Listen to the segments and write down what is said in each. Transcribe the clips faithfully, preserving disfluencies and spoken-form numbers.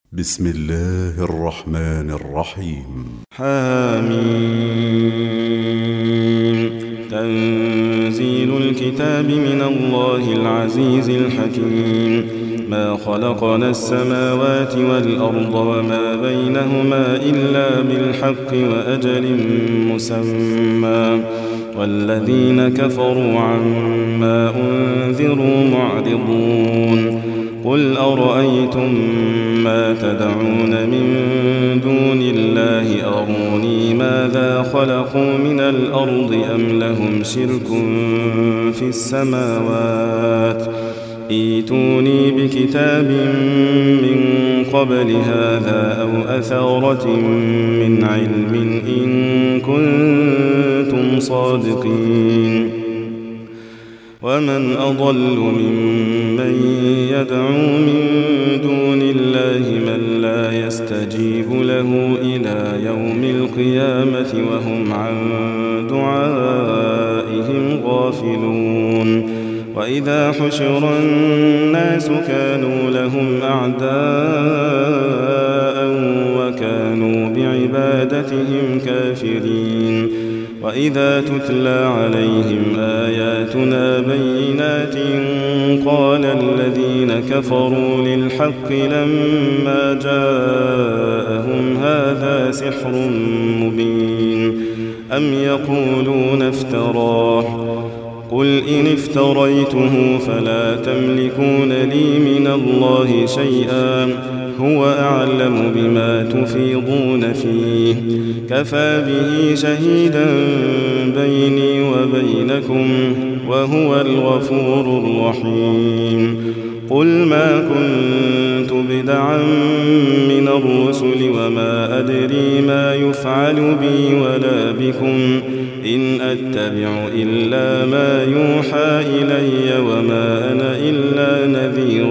بسم الله الرحمن الرحيم. حميم. تنزيل الكتاب من الله العزيز الحكيم. ما خلقنا السماوات والأرض وما بينهما إلا بالحق وأجل مسمى، والذين كفروا عما أنذروا معرضون. قل أرأيتم ما تدعون من دون الله أروني ماذا خلقوا من الأرض أم لهم شرك في السماوات؟ ائتوني بكتاب من قبل هذا أو أثارة من علم إن كنتم صادقين. ومن أضل ممن يدعو من دون الله من لا يستجيب له إلى يوم القيامة وهم عن دعائهم غافلون. وإذا حشر الناس كانوا لهم أعداء وكانوا بعبادتهم كافرين. وإذا تتلى عليهم آياتنا بينات قال الذين كفروا للحق لما جاءهم هذا سحر مبين أم يقولون افتراه؟ قل إن افتريته فلا تملكون لي من الله شيئا هو أعلم بما تفيضون فيه كفى به شهيدا بيني وبينكم وهو الغفور الرحيم. قل ما كنت بدعا من الرسل وما أدري ما يفعل بي ولا بكم إن أتبع إلا ما يوحى إلي وما أنا إلا نذير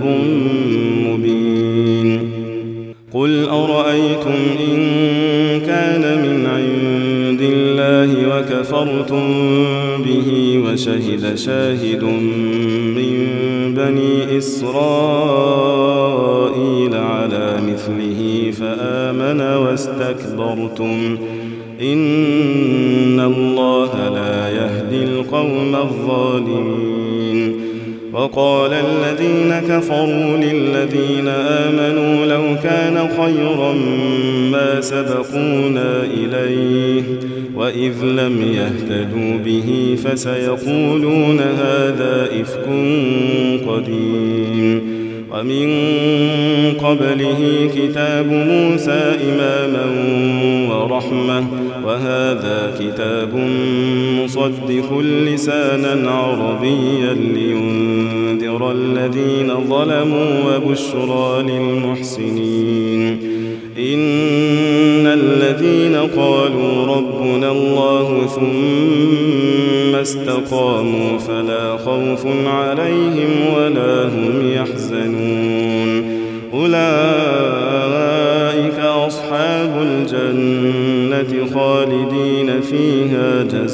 مبين. قل أرأيتم إن كان من عند الله وكفرتم به وشهد شاهد من بني إسرائيل على مثله فآمن واستكبرتم إن الله لا يهدي القوم الظالمين. وقال الذين كفروا للذين آمنوا لو كان خيرا ما سبقونا إليه وإذ لم يهتدوا به فسيقولون هذا إفك قديم. ومن قبله كتاب موسى إماما ورحمة وهذا كتاب مصدق لسانا عربيا لينذر الذين ظلموا وبشرى للمحسنين. إن الذين قالوا ربنا الله ثم استقاموا فلا خوف عليهم ولا هم يحزنون. أولئك أصحاب الجنة خالدين فيها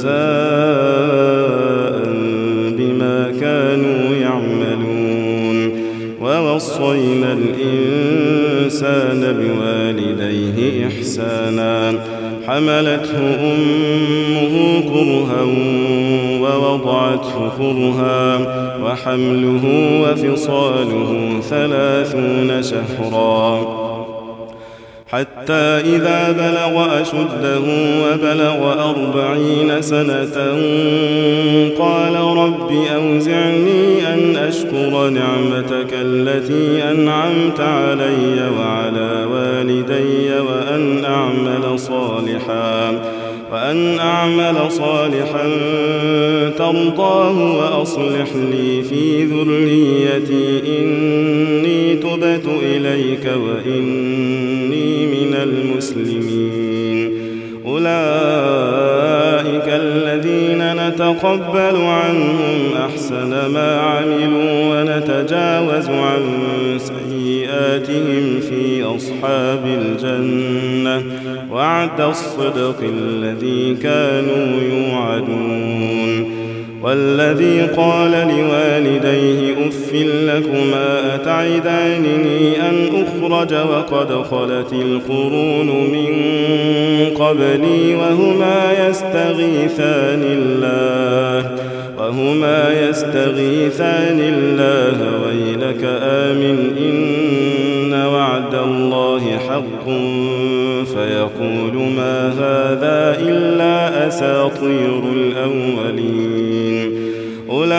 جزاء بما كانوا يعملون. ووصينا الإنسان بوالديه إحسانا حملته أمه كرها ووضعته كرها وحمله وفصاله ثلاثون شهرا حتى إذا بلغ أشده وبلغ أربعين سنة قال رب أوزعني أن أشكر نعمتك التي أنعمت علي وعلى والدي وأن أعمل صالحا وأن أعمل صالحا ترضاه وأصلح لي في ذريتي إني تبت إليك وإني من المسلمين. أولئك الذين نتقبل عنهم أحسن ما عملوا ونتجاوز عن سيئاتهم في أصحاب الجنة وعد الصدق الذي كانوا يوعدون. والذي قال لوالديه أف لكما أتعدانني أن أخرج وقد خلت القرون من قبلي وهما يستغيثان الله وهما يستغيثان الله ويلك آمن إن وعد الله حق فيقول ما هذا إلا أساطير الأولين أولئك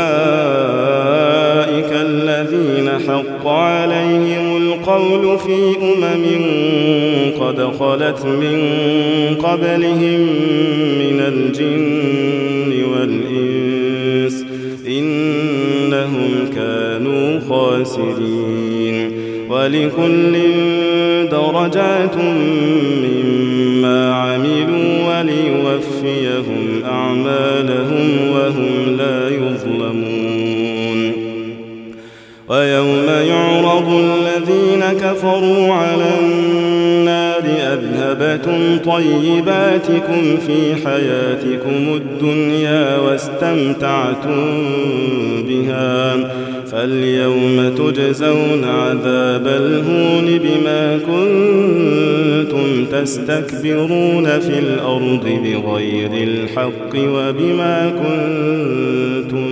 الذين حق عليهم القول في أمم قد خلت من قبلهم من الجن والإنس إنهم كانوا خاسرين ولكل درجات مما عملوا وليوفيهم أعمالهم وهم لا يظلمون ويوم يعرض الذين كفروا على النار أذهبتم طيباتكم في حياتكم الدنيا واستمتعتم بها فاليوم تجزون عذاب الهون بما كنتم تستكبرون في الأرض بغير الحق وبما كنتم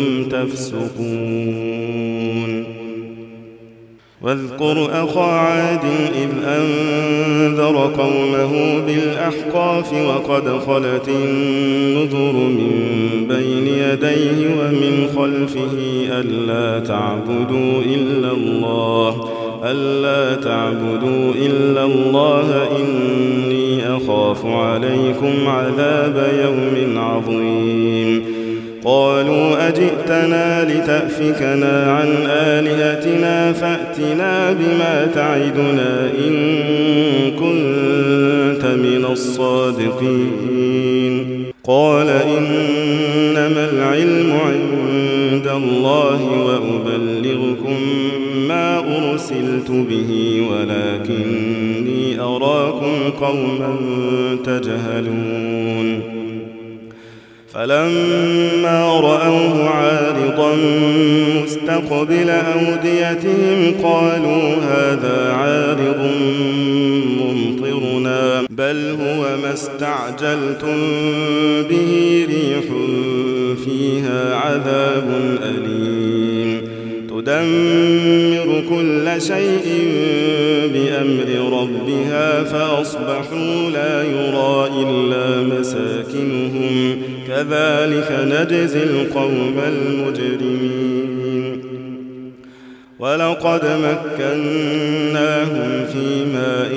تفسقون واذكر أخا عاد إذ أنذر قومه بالأحقاف وقد خلت النذر من بين يديه ومن خلفه ألا تعبدوا إلا الله ألا تعبدوا إلا الله إني أخاف عليكم عذاب يوم عظيم قالوا أجئتنا لتأفكنا عن آلهتنا فأتنا بما تعدنا إن كنت من الصادقين قال إنما العلم عند الله وأبلغكم ما أرسلت به ولكني أراكم قوما تجهلون فلما رأوه عارضا مستقبل أوديتهم قالوا هذا عارض ممطرنا بل هو ما استعجلتم به ريح فيها عذاب أليم تدمر كل شيء بأمر ربها فأصبحوا لا يرى إلا مساكنهم كذلك نجزي القوم المجرمين ولقد مكناهم في ماء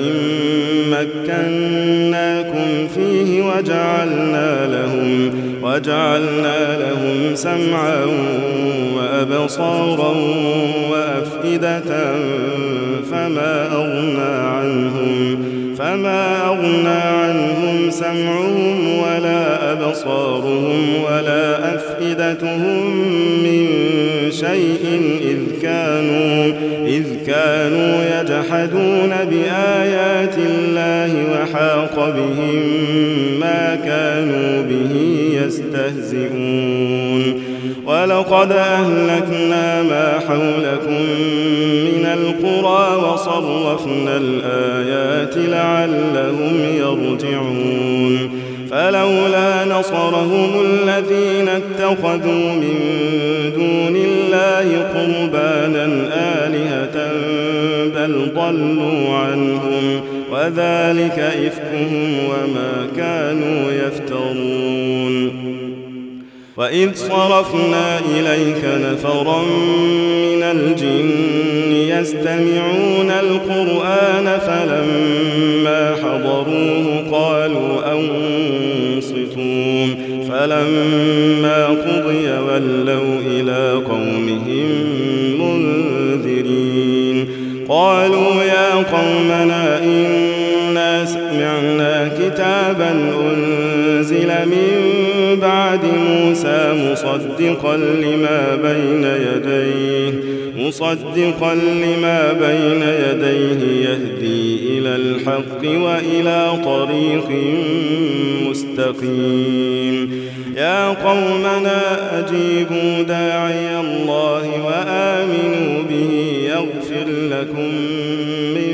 مكناكم فيه وجعلنا لهم وجعلنا لهم سمعا وأبصارا وأفئدة فما أغنى عنهم فما أغنى عنهم سمعهم ولا أبصارهم ولا أفئدتهم من شيء إذ كانوا إذ كانوا يجحدون بآيات الله وحاق بهم ما كانوا به يستهزئون ولقد أهلكنا ما حولكم من القرى وصرفنا الآيات لعلهم يرجعون فلولا نصرهم الذين اتخذوا من دون الله قربانا آلهة بل ضلوا عنهم وذلك إفكهم وما كانوا يفترون وإذ صرفنا إليك نفرا من الجن يستمعون القرآن فلما حضروه قالوا أنصتوا فلما قضي ولوا إلى قومهم منذرين قالوا يا قومنا إنا سمعنا كتابا أنزل من بعد موسى مصدقا لما بين يديه مصدقا لما بين يديه يهدي إلى الحق وإلى طريق مستقيم يا قومنا أجيبوا داعي الله وآمنوا به يغفر لكم من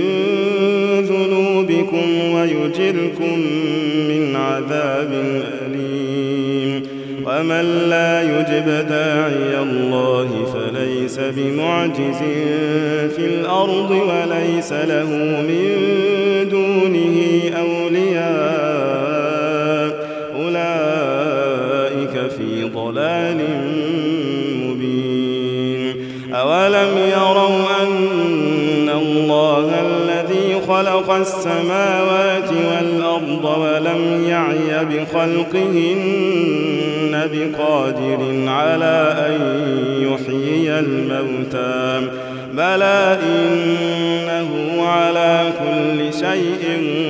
ذنوبكم ويجركم من عذاب أليم ومن لا يجب داعي الله فليس بمعجز في الأرض وليس له من دونه أولياء أولئك في ضلال مبين أولم يروا أن الله الذي خلق السماوات والأرض ولم يعي بخلقهن بقادر على أن يحيي الموتى بلى إنه على كل شيء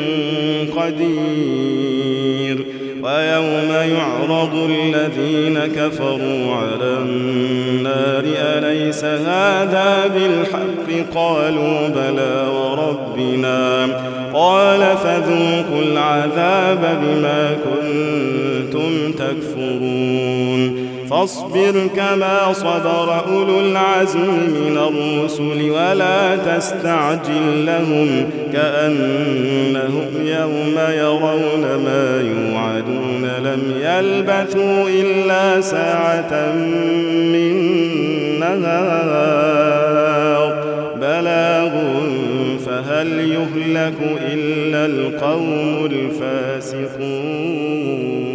قدير ويوم يعرض الذين كفروا على النار أليس هذا بالحق قالوا بلى وربنا قال فذوقوا العذاب بما كنتم تكفرون فاصبر كما صبر أولو العزم من الرسل ولا تستعجل لهم كأنهم يوم يرون ما يوعدون لم يلبثوا إلا ساعة من نهار بلاغ فهل يهلك إلا القوم الفاسقون.